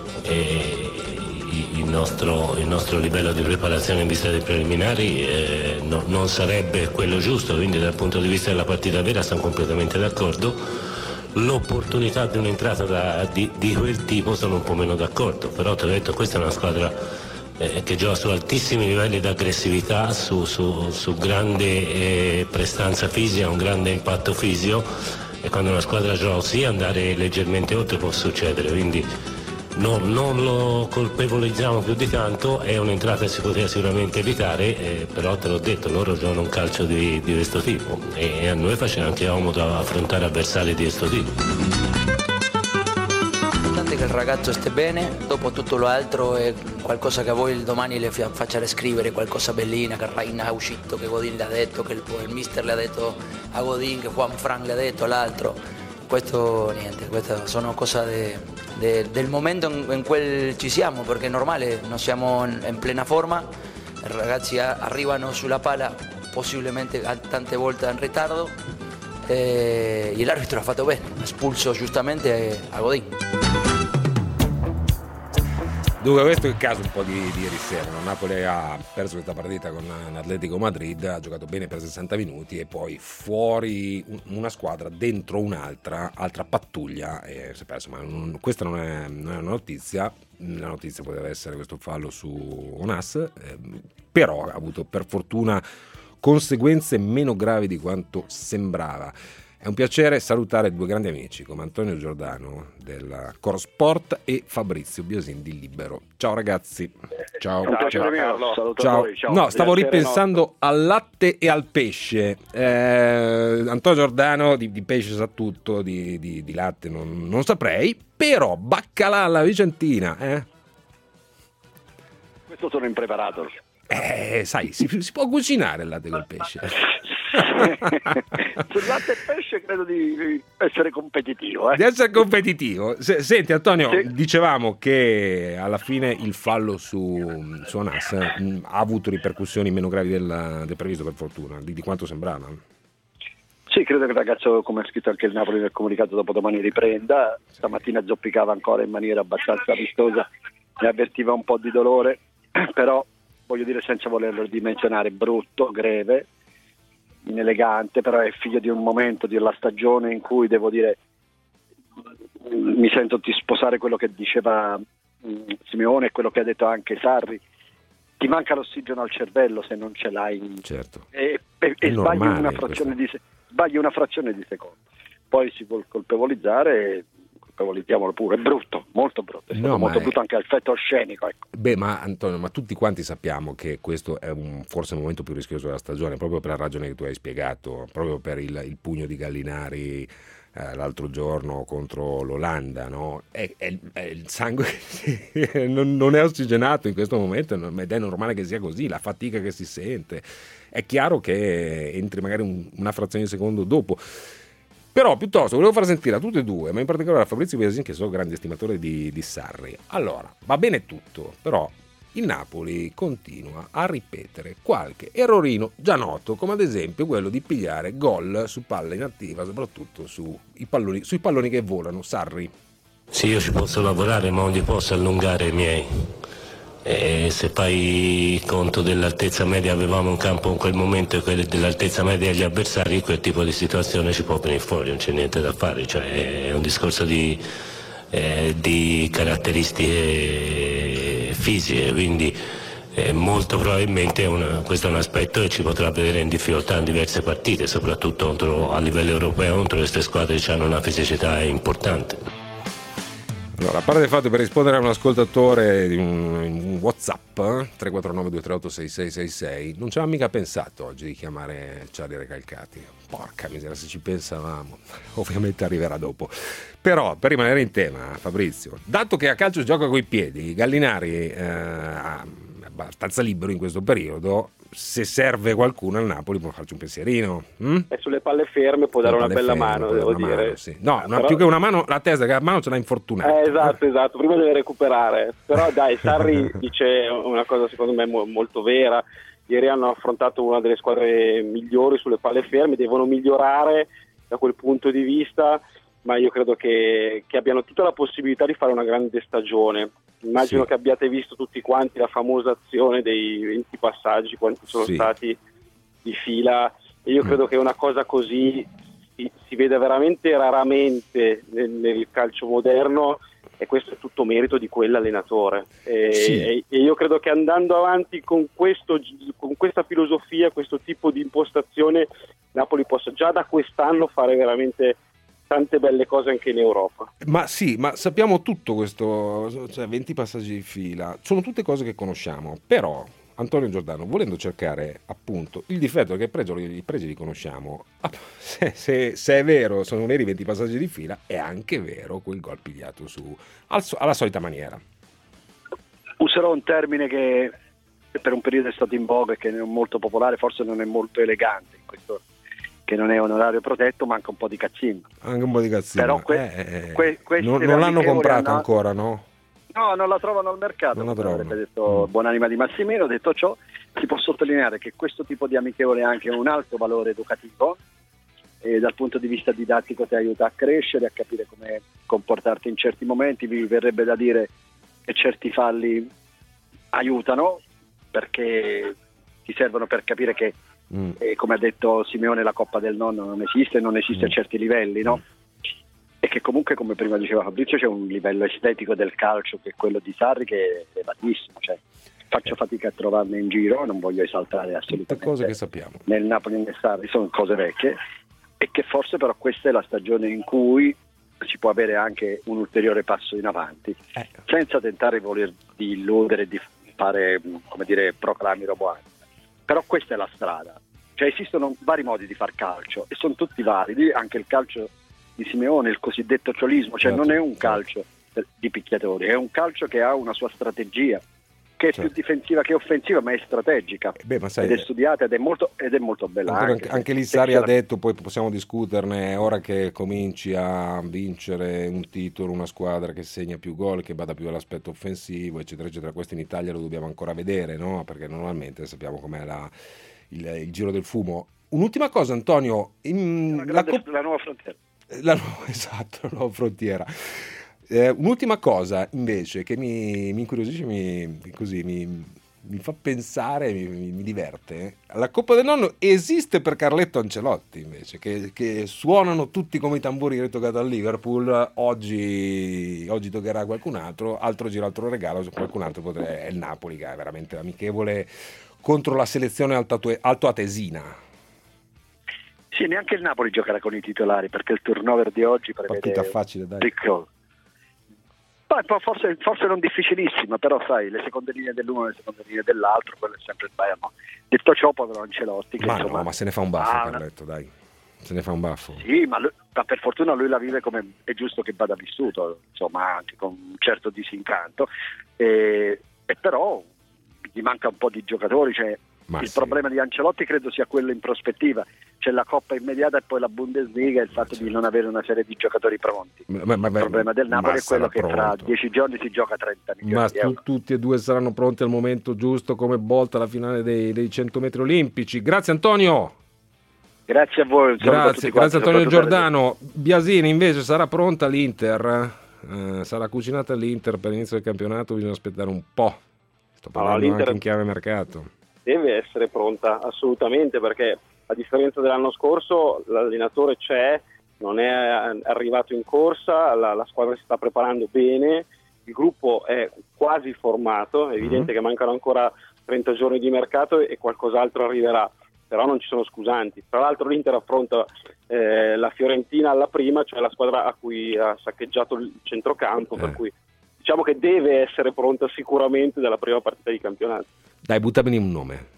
S14: il nostro livello di preparazione in vista dei preliminari non sarebbe quello giusto, quindi dal punto di vista della partita vera sono completamente d'accordo. L'opportunità di un'entrata di quel tipo sono un po' meno d'accordo, però ti ho detto, questa è una squadra che gioca su altissimi livelli di aggressività, su grande prestanza fisica, un grande impatto fisico, e quando una squadra gioca così andare leggermente oltre può succedere, quindi non lo colpevolizziamo più di tanto. È un'entrata che si poteva sicuramente evitare, però te l'ho detto, loro giocano un calcio di questo tipo e a noi faceva anche comodo affrontare avversari di questo tipo.
S15: L'importante è che il ragazzo stia bene, dopo tutto l'altro è qualcosa che a voi domani le faccia riscrivere, qualcosa bellina, che Reina è uscito, che Godin le ha detto, che il mister le ha detto a Godin, che Juan Fran le ha detto all'altro. Questo niente, queste sono cose del momento in cui ci siamo, perché è normale, non siamo in plena forma, i ragazzi arrivano sulla palla possibilmente tante volte in ritardo e l'arbitro ha fatto bene, ha espulso giustamente a Godin.
S6: Dunque questo è il caso un po' di ieri sera. Napoli ha perso questa partita con l'Atletico Madrid, ha giocato bene per 60 minuti e poi fuori una squadra, dentro un'altra pattuglia e si è perso. Ma questa non è una notizia, la notizia poteva essere questo fallo su Onas, però ha avuto per fortuna conseguenze meno gravi di quanto sembrava. È un piacere salutare due grandi amici come Antonio Giordano del Coro Sport e Fabrizio Biosin di Libero. Ciao ragazzi. Ciao. Ciao. No, stavo ripensando al latte e al pesce. Antonio Giordano di pesce sa tutto, di latte non saprei, però baccalà alla vicentina,
S10: Questo sono impreparato.
S6: Sai, si può cucinare il latte col pesce.
S10: Sul latte e pesce credo di essere competitivo.
S6: Di essere competitivo. Senti Antonio, sì. Dicevamo che alla fine il fallo su Onas ha avuto ripercussioni meno gravi del previsto, per fortuna, di quanto sembrava.
S10: Sì, credo che il ragazzo, come ha scritto anche il Napoli nel comunicato, dopo domani riprenda. Stamattina zoppicava ancora in maniera abbastanza vistosa, ne avvertiva un po' di dolore, però voglio dire, senza volerlo dimensionare, brutto, greve, inelegante, però è figlio di un momento della stagione in cui, devo dire, mi sento di sposare quello che diceva Simeone e quello che ha detto anche Sarri. Ti manca l'ossigeno al cervello se non ce l'hai,
S6: certo.
S10: e sbagli una frazione di secondo, poi si vuol colpevolizzare, colpevolizziamolo pure, è brutto, molto brutto, è stato molto brutto anche l'effetto scenico, ecco.
S6: Beh, ma Antonio, ma tutti quanti sappiamo che questo è forse il momento più rischioso della stagione, proprio per la ragione che tu hai spiegato, proprio per il pugno di Gallinari l'altro giorno contro l'Olanda, no? È il sangue che non è ossigenato in questo momento ed è normale che sia così, la fatica che si sente, è chiaro che entri magari una frazione di secondo dopo. Però piuttosto volevo far sentire a tutti e due, ma in particolare a Fabrizio Biosin, che sono grandi estimatore di Sarri. Allora, va bene tutto, però il Napoli continua a ripetere qualche errorino già noto, come ad esempio quello di pigliare gol su palla inattiva, soprattutto sui palloni che volano. Sarri.
S14: Sì, io ci posso lavorare, ma non li posso allungare i miei. E se fai conto dell'altezza media, avevamo un campo in quel momento e dell'altezza media degli avversari, quel tipo di situazione ci può venire fuori, non c'è niente da fare, cioè è un discorso di caratteristiche fisiche, quindi molto probabilmente questo è un aspetto che ci potrà vedere in difficoltà in diverse partite, soprattutto a livello europeo contro queste squadre che hanno una fisicità importante.
S6: Allora, a parte il fatto, per rispondere a un ascoltatore di un WhatsApp 349-238-6666, non ci avevamo mica pensato oggi di chiamare Charlie Recalcati. Porca miseria, se ci pensavamo. Ovviamente arriverà dopo. Però, per rimanere in tema, Fabrizio, dato che a calcio gioca coi piedi, Gallinari è abbastanza libero in questo periodo, se serve qualcuno al Napoli può farci un pensierino.
S16: E sulle palle ferme può dare una bella mano, devo dire.
S6: Sì. No, però... più che una mano, la testa, che la mano ce l'ha infortunata.
S16: Esatto, prima deve recuperare. Però dai, Sarri dice una cosa secondo me molto vera. Ieri hanno affrontato una delle squadre migliori sulle palle ferme, devono migliorare da quel punto di vista, ma io credo che abbiano tutta la possibilità di fare una grande stagione. Immagino che abbiate visto tutti quanti la famosa azione dei 20 passaggi, quanti sono stati di fila, e io credo che una cosa così si veda veramente raramente nel calcio moderno, e questo è tutto merito di quell'allenatore. E io credo che andando avanti con questa filosofia, questo tipo di impostazione, Napoli possa già da quest'anno fare veramente tante belle cose anche in Europa.
S6: Ma sì, ma sappiamo tutto questo, cioè 20 passaggi di fila, sono tutte cose che conosciamo, però Antonio Giordano, volendo cercare appunto il difetto, che i pregi li conosciamo, se è vero, sono veri 20 passaggi di fila, è anche vero quel gol pigliato alla solita maniera.
S10: Userò un termine che per un periodo è stato in voga e che è molto popolare, forse non è molto elegante in questo, che non è onorario protetto, manca un po' di cazzino.
S6: Anche un po' di cazzino.
S10: Però
S6: non l'hanno comprato ancora, no?
S10: No, non la trovano al mercato.
S6: Non la trovano.
S10: Avrebbe detto buonanima di Massimino. Detto ciò, si può sottolineare che questo tipo di amichevole ha anche un alto valore educativo, e dal punto di vista didattico ti aiuta a crescere, a capire come comportarti in certi momenti. Vi verrebbe da dire che certi falli aiutano, perché ti servono per capire che come ha detto Simeone, la Coppa del Nonno non esiste a certi livelli, no? E che comunque, come prima diceva Fabrizio, c'è un livello estetico del calcio che è quello di Sarri, che è elevatissimo, cioè faccio fatica a trovarne in giro, non voglio esaltare assolutamente
S6: cose che sappiamo
S10: nel Napoli e nel Sarri, sono cose vecchie, e che forse però questa è la stagione in cui si può avere anche un ulteriore passo in avanti, senza tentare di illudere, di fare, come dire, proclami roboanti. Però questa è la strada, cioè esistono vari modi di far calcio e sono tutti validi, anche il calcio di Simeone, il cosiddetto ciolismo, cioè non è un calcio di picchiatori, è un calcio che ha una sua strategia, che è più difensiva che offensiva, ma è strategica, ed è studiata ed è molto bella.
S6: Anche lì Sarri ha detto, poi possiamo discuterne, ora che cominci a vincere un titolo, una squadra che segna più gol, che vada più all'aspetto offensivo, eccetera eccetera. Questo in Italia lo dobbiamo ancora vedere, no? Perché normalmente sappiamo com'è il giro del fumo. Un'ultima cosa, Antonio,
S10: la nuova frontiera.
S6: La nuova frontiera. Un'ultima cosa invece che mi incuriosisce, mi fa pensare, mi diverte. La Coppa del Nonno esiste per Carletto Ancelotti invece, che suonano tutti come i tamburi ritoccati al Liverpool. Oggi toccherà a qualcun altro, altro giro, altro regalo, qualcun altro è il Napoli, che è veramente amichevole contro la selezione altoatesina.
S10: Sì, neanche il Napoli giocherà con i titolari, perché il turnover di oggi prevede
S6: partita facile, dai.
S10: Forse non difficilissima, però sai, le seconde linee dell'uno e le seconde linee dell'altro, quello è sempre il Bayern. Detto ciò, povero Ancelotti, che
S6: ma se ne fa un baffo, Carletto, dai. Se ne fa un baffo.
S10: Sì, ma per fortuna lui la vive come è giusto che vada vissuto, insomma, anche con un certo disincanto, e però gli manca un po' di giocatori, cioè il problema di Ancelotti credo sia quello in prospettiva, c'è la Coppa immediata e poi la Bundesliga e il fatto di non avere una serie di giocatori pronti. Il problema del Napoli è quello che tra 10 giorni si gioca 30 milioni di euro.
S6: Tutti e due saranno pronti al momento giusto, come Bolt alla finale dei 100 metri olimpici. Grazie Antonio.
S10: Grazie a voi.
S6: Grazie Antonio Giordano. Biasini invece sarà pronta l'Inter? Sarà cucinata l'Inter per l'inizio del campionato? Bisogna aspettare un po'. Sto parlando anche in chiave mercato.
S16: Deve essere pronta assolutamente, perché a differenza dell'anno scorso l'allenatore c'è, non è arrivato in corsa, la squadra si sta preparando bene, il gruppo è quasi formato, è evidente che mancano ancora 30 giorni di mercato e qualcos'altro arriverà, però non ci sono scusanti. Tra l'altro l'Inter affronta la Fiorentina alla prima, cioè la squadra a cui ha saccheggiato il centrocampo, per cui diciamo che deve essere pronta sicuramente dalla prima partita di campionato.
S6: Dai, buttamene un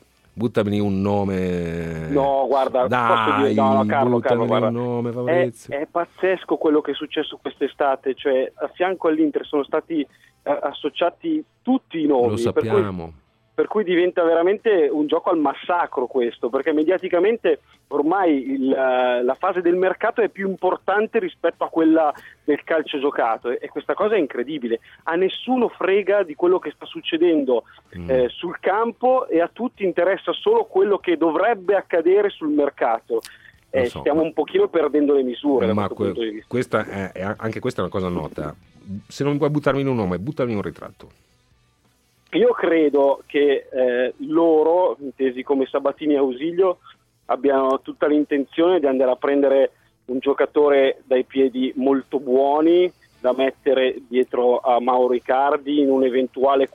S6: nome.
S16: No, guarda, posso dire, no, Carlo, guarda,
S6: un nome, Fabrizio.
S16: È pazzesco quello che è successo quest'estate, cioè a fianco all'Inter sono stati associati tutti i nomi.
S6: Lo sappiamo.
S16: Per cui diventa veramente un gioco al massacro questo, perché mediaticamente ormai la fase del mercato è più importante rispetto a quella del calcio giocato e questa cosa è incredibile. A nessuno frega di quello che sta succedendo sul campo e a tutti interessa solo quello che dovrebbe accadere sul mercato. Stiamo un pochino perdendo le misure.
S6: Ma questa è anche questa è una cosa nota. Se non puoi buttarmi in un nome, buttami in un ritratto.
S16: Io credo che loro, intesi come Sabatini e Ausilio, abbiano tutta l'intenzione di andare a prendere un giocatore dai piedi molto buoni da mettere dietro a Mauro Icardi in un eventuale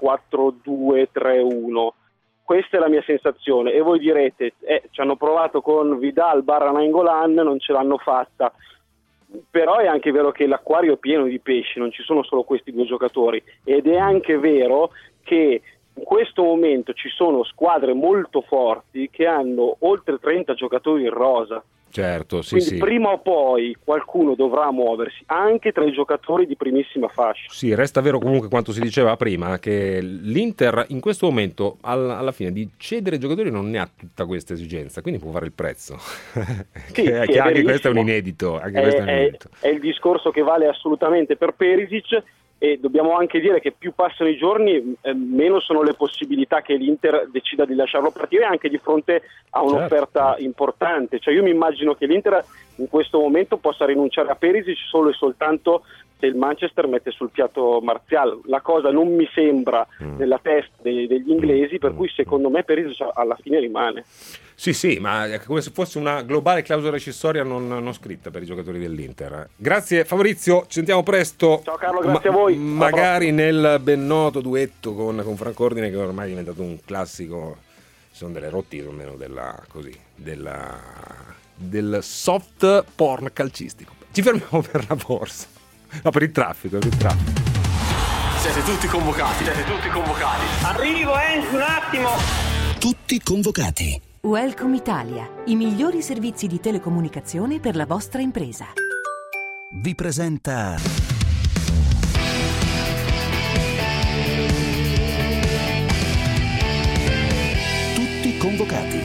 S16: 4-2-3-1. Questa è la mia sensazione e voi direte ci hanno provato con Vidal / Nainggolan, non ce l'hanno fatta. Però è anche vero che l'acquario è pieno di pesci, non ci sono solo questi due giocatori, ed è anche vero che in questo momento ci sono squadre molto forti che hanno oltre 30 giocatori in rosa.
S6: Certo, sì,
S16: quindi
S6: sì.
S16: Prima o poi qualcuno dovrà muoversi anche tra i giocatori di primissima fascia.
S6: Sì, resta vero comunque quanto si diceva prima, che l'Inter in questo momento alla fine di cedere giocatori non ne ha tutta questa esigenza, quindi può fare il prezzo.
S16: Sì,
S6: anche questo è un inedito.
S16: È il discorso che vale assolutamente per Perisic. E dobbiamo anche dire che più passano i giorni meno sono le possibilità che l'Inter decida di lasciarlo partire anche di fronte a un'offerta importante. Cioè io mi immagino che l'Inter in questo momento possa rinunciare a Perisic solo e soltanto se il Manchester mette sul piatto Martial. La cosa non mi sembra nella testa degli inglesi, per cui secondo me Perisic alla fine rimane.
S6: Sì, ma è come se fosse una globale clausola rescissoria non scritta per i giocatori dell'Inter. Grazie Fabrizio, ci sentiamo presto.
S16: Ciao Carlo, grazie a voi.
S6: Magari nel ben noto duetto con Franco Ordine, che ormai è diventato un classico. Ci sono delle rotti almeno del soft porn calcistico. Ci fermiamo per la borsa. No, per il traffico.
S3: Siete tutti convocati. Arrivo, un attimo.
S4: Tutti convocati.
S17: Welcome Italia, i migliori servizi di telecomunicazione per la vostra impresa.
S4: Vi presenta Tutti convocati.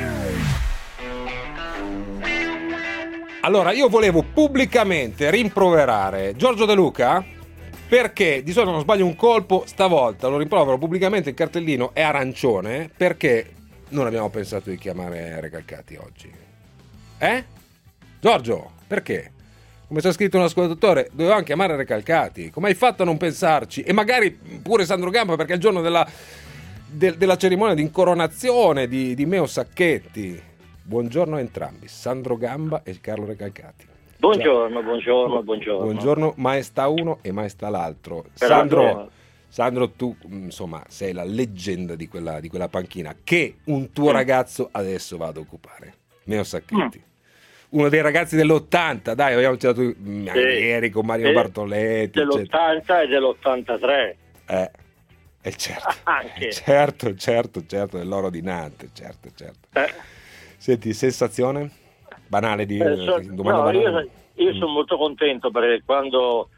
S6: Allora, io volevo pubblicamente rimproverare Giorgio De Luca perché di solito non sbaglio un colpo, stavolta lo rimprovero pubblicamente, il cartellino è arancione perché non abbiamo pensato di chiamare Recalcati oggi. Giorgio, perché? Come c'è scritto un ascoltatore, dovevamo chiamare Recalcati. Come hai fatto a non pensarci? E magari pure Sandro Gamba, perché è il giorno della cerimonia di incoronazione di Meo Sacchetti. Buongiorno a entrambi, Sandro Gamba e Carlo Recalcati.
S18: Buongiorno.
S6: Buongiorno, maestà uno e maestà l'altro. Sandro, tu insomma sei la leggenda di quella panchina che un tuo ragazzo adesso va ad occupare, Meo Sacchetti. Uno dei ragazzi dell'80, dai, abbiamo citato ieri con Mario Bartoletti.
S18: Dell'80 e dell'83.
S6: Certo.
S18: Anche.
S6: Certo, dell'oro di Nantes, certo. Senti, sensazione? Banale di domanda banale.
S18: Io sono molto contento perché quando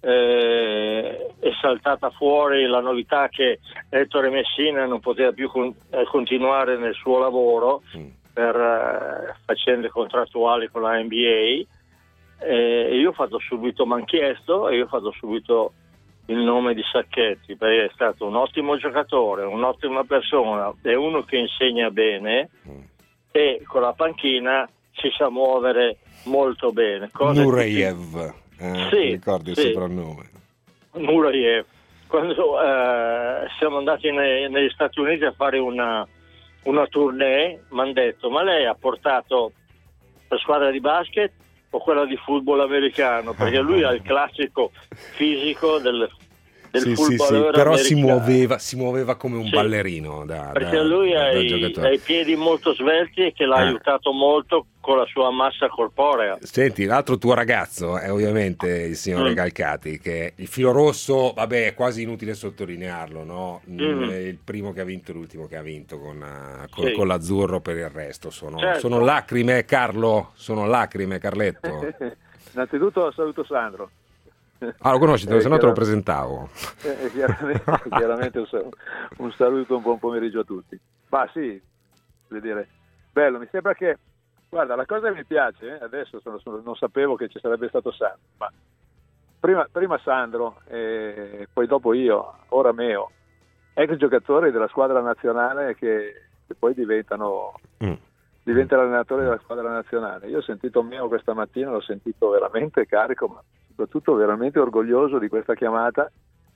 S18: è saltata fuori la novità che Ettore Messina non poteva più continuare nel suo lavoro, per faccende contrattuali con la NBA, e io ho fatto subito, mi hanno chiesto e io ho fatto subito il nome di Sacchetti, perché è stato un ottimo giocatore, un'ottima persona, è uno che insegna bene e con la panchina si sa muovere molto bene.
S6: Nureyev,
S18: sì,
S6: ricordi il
S18: sì.
S6: soprannome.
S18: Nureyev. Quando siamo andati negli Stati Uniti a fare una tournée, mi hanno detto: ma lei ha portato la squadra di basket o quella di football americano? Perché lui ha il classico fisico del
S6: sì,
S18: football
S6: però
S18: americano.
S6: si muoveva come un ballerino
S18: perché lui ha i piedi molto svelti e che l'ha aiutato molto con la sua massa corporea.
S6: Senti, l'altro tuo ragazzo è ovviamente il signore Calcati, che il filo rosso, vabbè, è quasi inutile sottolinearlo, no? Il primo che ha vinto e l'ultimo che ha vinto con l'azzurro. Per il resto sono lacrime, Carlo, sono lacrime, Carletto.
S19: Innanzitutto saluto Sandro.
S6: Lo conosci, se no te lo presentavo.
S19: Chiaramente un saluto, un buon pomeriggio a tutti. Ma sì, voglio dire, bello, mi sembra che, guarda, la cosa che mi piace, adesso non sapevo che ci sarebbe stato Sandro, ma prima Sandro, poi dopo io, ora Meo, ex giocatori della squadra nazionale che poi diventa l'allenatore della squadra nazionale. Io ho sentito Meo questa mattina, l'ho sentito veramente carico, ma soprattutto veramente orgoglioso di questa chiamata,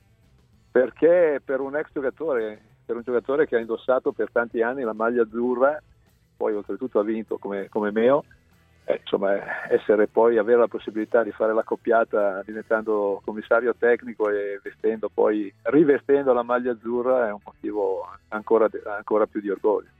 S19: perché per un ex giocatore, per un giocatore che ha indossato per tanti anni la maglia azzurra, poi oltretutto ha vinto come Meo, insomma, avere la possibilità di fare l'accoppiata diventando commissario tecnico e rivestendo la maglia azzurra è un motivo ancora più di orgoglio.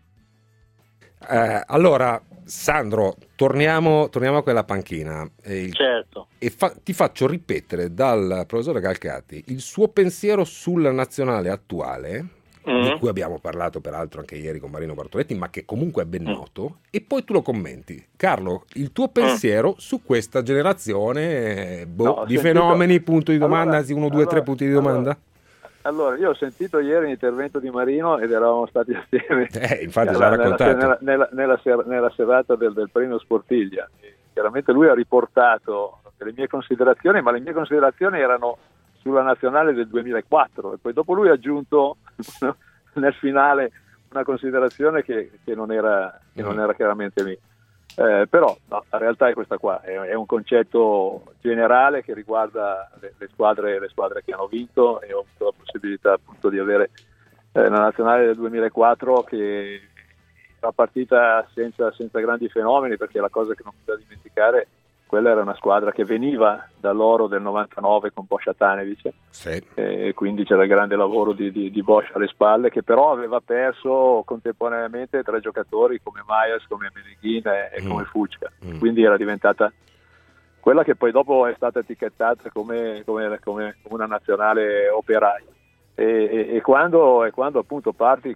S6: Allora, Sandro, torniamo a quella panchina.
S18: Certo.
S6: E ti faccio ripetere dal professore Calcati il suo pensiero sulla nazionale attuale, di cui abbiamo parlato peraltro anche ieri con Marino Bartoletti, ma che comunque è ben noto, e poi tu lo commenti. Carlo, il tuo pensiero su questa generazione fenomeni, punto di domanda, anzi 1, 2, 3 punti di domanda?
S19: Allora, io ho sentito ieri l'intervento di Marino ed eravamo stati assieme
S6: infatti l'ha raccontato
S19: nella serata del premio Sportiglia. E chiaramente lui ha riportato le mie considerazioni, ma le mie considerazioni erano sulla nazionale del 2004 e poi dopo lui ha aggiunto nel finale una considerazione che non era chiaramente mia. Però no, la realtà è questa qua, è un concetto generale che riguarda le squadre che hanno vinto, e ho avuto la possibilità appunto di avere la nazionale del 2004 che era partita senza grandi fenomeni, perché la cosa che non bisogna dimenticare, quella era una squadra che veniva dall'oro del 99 con Boša Tanević, quindi c'era il grande lavoro di Bosch alle spalle, che però aveva perso contemporaneamente 3 giocatori come Myers, come Meneghin e come Fučka, quindi era diventata quella che poi dopo è stata etichettata come una nazionale operaia, e quando appunto parti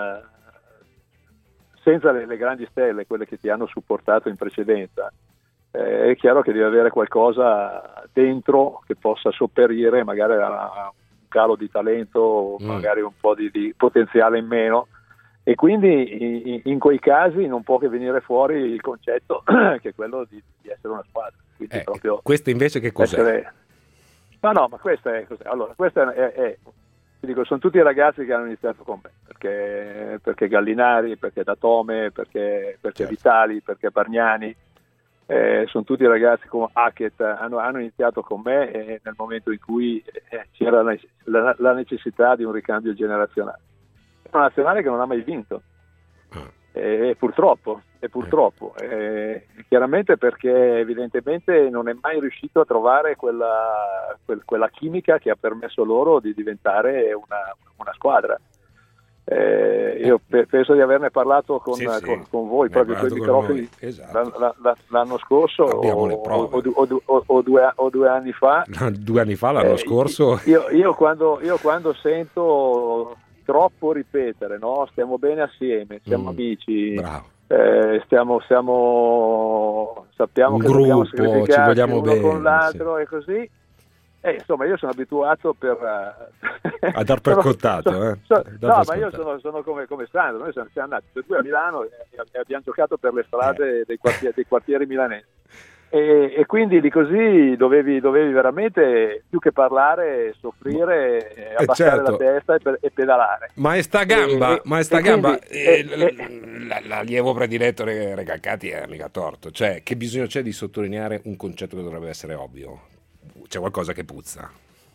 S19: senza le grandi stelle, quelle che ti hanno supportato in precedenza, è chiaro che deve avere qualcosa dentro che possa sopperire magari a un calo di talento, magari un po' di potenziale in meno, e quindi in quei casi non può che venire fuori il concetto che è quello di essere una squadra. Proprio
S6: questa invece che cos'è?
S19: Ma questa è cos'è? Allora, questa è ti dico, sono tutti i ragazzi che hanno iniziato con me, perché Gallinari, perché Datome, perché Vitali, perché Bargnani. Sono tutti ragazzi come Hackett, hanno iniziato con me nel momento in cui c'era la necessità di un ricambio generazionale. È una nazionale che non ha mai vinto, purtroppo, chiaramente perché evidentemente non è mai riuscito a trovare quella chimica che ha permesso loro di diventare una squadra. Io penso di averne parlato con voi proprio quei microfoni, esatto, l'anno scorso o 2 anni fa.
S6: 2 anni fa, l'anno scorso.
S19: Io quando sento troppo ripetere, no? Stiamo bene assieme, siamo amici, sappiamo
S6: un
S19: che
S6: gruppo,
S19: dobbiamo sacrificarci
S6: ci vogliamo
S19: uno
S6: bene,
S19: con l'altro, e così. insomma, io sono abituato
S6: a dar per contato.
S19: Ma io sono come Sandro, noi siamo andati per 2 a Milano e abbiamo giocato per le strade dei quartieri milanesi. E quindi di così dovevi veramente, più che parlare, soffrire, abbassare la testa e pedalare.
S6: Maestà Gamba, l'allievo prediletto Recalcati è mica torto. Cioè, che bisogno c'è di sottolineare un concetto che dovrebbe essere ovvio? C'è qualcosa che puzza.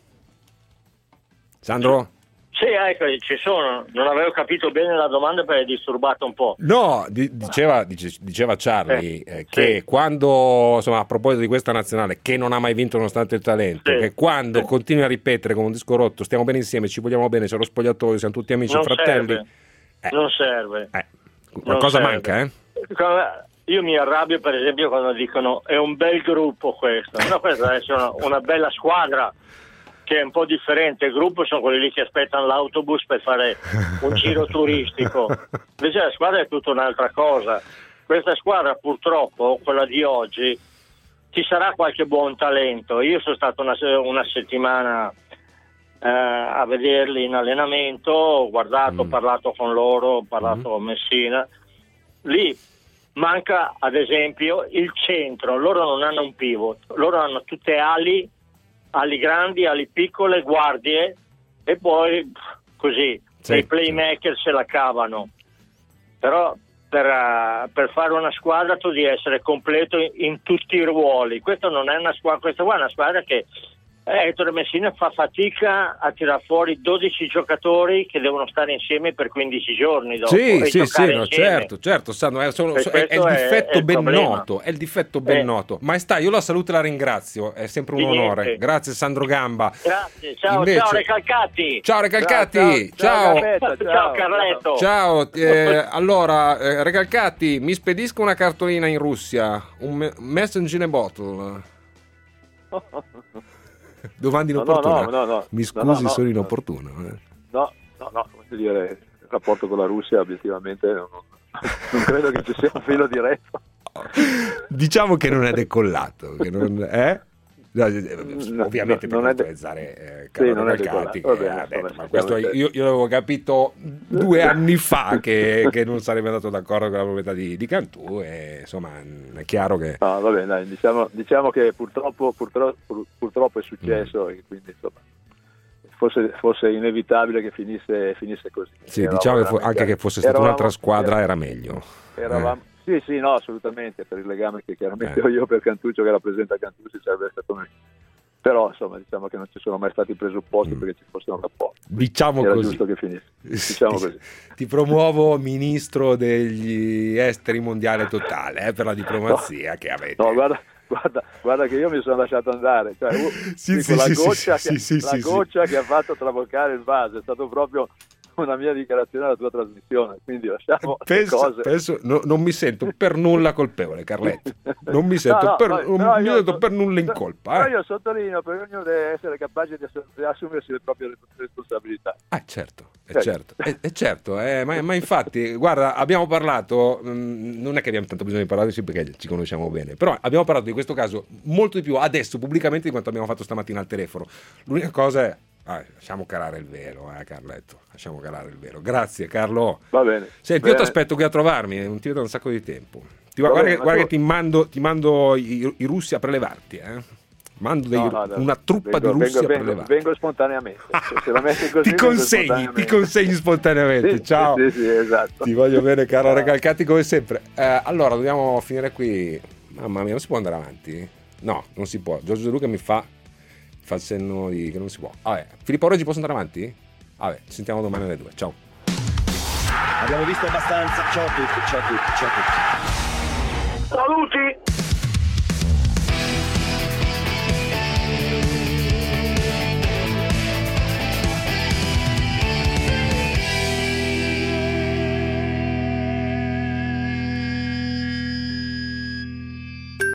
S6: Sandro?
S18: Sì, ecco, ci sono. Non avevo capito bene la domanda perché è disturbato un po'.
S6: No, diceva Charlie che quando, insomma, a proposito di questa nazionale che non ha mai vinto nonostante il talento, che quando continui a ripetere come un disco rotto, stiamo bene insieme, ci vogliamo bene, c'è lo spogliatoio, siamo tutti amici e fratelli.
S18: Non serve.
S6: Qualcosa manca,
S18: Io mi arrabbio per esempio quando dicono è un bel gruppo questo. No, questa deve essere una bella squadra, che è un po' differente. Il gruppo sono quelli lì che aspettano l'autobus per fare un giro turistico, invece la squadra è tutta un'altra cosa. Questa squadra, purtroppo, quella di oggi, ci sarà qualche buon talento. Io sono stato una settimana a vederli in allenamento, ho guardato, ho parlato con loro, ho parlato con Messina. Lì manca ad esempio il centro, loro non hanno un pivot, loro hanno tutte ali grandi, ali piccole, guardie, e poi così i playmaker se la cavano. Però per fare una squadra tu devi essere completo in tutti i ruoli. Questa non è una squadra, questa qua è una squadra che Ettore Messina fa fatica a tirar fuori 12 giocatori che devono stare insieme per 15 giorni dopo.
S6: Certo, Sandro, è il difetto ben noto, è il difetto ben noto. Maestà, io la saluto e la ringrazio, è sempre un onore. Grazie Sandro Gamba.
S18: Grazie, ciao Recalcati.
S6: Ciao Recalcati, ciao
S18: Carletto.
S6: Ciao, allora Recalcati, mi spedisca una cartolina in Russia, un message in a bottle. Domande inopportune.
S19: No.
S6: Mi scusi, sono inopportuno.
S19: No, come dire, il rapporto con la Russia obiettivamente non credo che ci sia un filo diretto.
S6: Diciamo che non è decollato, che non è? No, ovviamente per autorizzare Recalcati, ma questo io l'avevo capito 2 anni fa che non sarebbe andato d'accordo con la proprietà di Cantù, e insomma è chiaro che
S19: vabbè, dai, diciamo che purtroppo è successo e quindi insomma fosse inevitabile che finisse così.
S6: Sì, diciamo che anche che fosse stata un'altra squadra era meglio.
S19: Sì, no, assolutamente, per il legame che chiaramente ho io per Cantuccio, che rappresenta Cantù, ci sarebbe stato meglio. Però insomma diciamo che non ci sono mai stati i presupposti perché ci fosse un rapporto.
S6: Diciamo
S19: era
S6: così.
S19: Giusto che finisse. Diciamo così.
S6: Ti promuovo ministro degli esteri mondiale totale per la diplomazia che avete.
S19: No, guarda che io mi sono lasciato andare. Cioè, la goccia che ha fatto traboccare il vaso è stato proprio una mia dichiarazione alla tua trasmissione, quindi lasciamo le cose.
S6: Non mi sento per nulla colpevole, Carletto, non mi sento per nulla in colpa.
S19: Però io sottolineo perché ognuno deve essere capace di assumersi le proprie responsabilità.
S6: Certo, ma infatti guarda, abbiamo parlato, non è che abbiamo tanto bisogno di parlare perché ci conosciamo bene, però abbiamo parlato di questo caso molto di più adesso pubblicamente di quanto abbiamo fatto stamattina al telefono. L'unica cosa è lasciamo calare il velo, Carletto. Lasciamo calare il velo. Grazie, Carlo.
S19: Va bene.
S6: Senti, io ti aspetto qui a trovarmi, non ti vedo da un sacco di tempo. Guarda che ti mando i russi a prelevarti, Mando una truppa di russi a prelevarti.
S19: Vengo spontaneamente. Se la metti così,
S6: ti consegni spontaneamente. Ciao.
S19: Sì, esatto.
S6: Ti voglio bene, Carlo Recalcati, come sempre. Allora, dobbiamo finire qui. Mamma mia, non si può andare avanti? No, non si può. Giorgio De Luca mi fa il senno di che non si può. Filippo Reggi, posso andare avanti? Ci sentiamo domani alle 2. Ciao.
S20: Abbiamo visto abbastanza. Ciao a tutti.
S3: Saluto!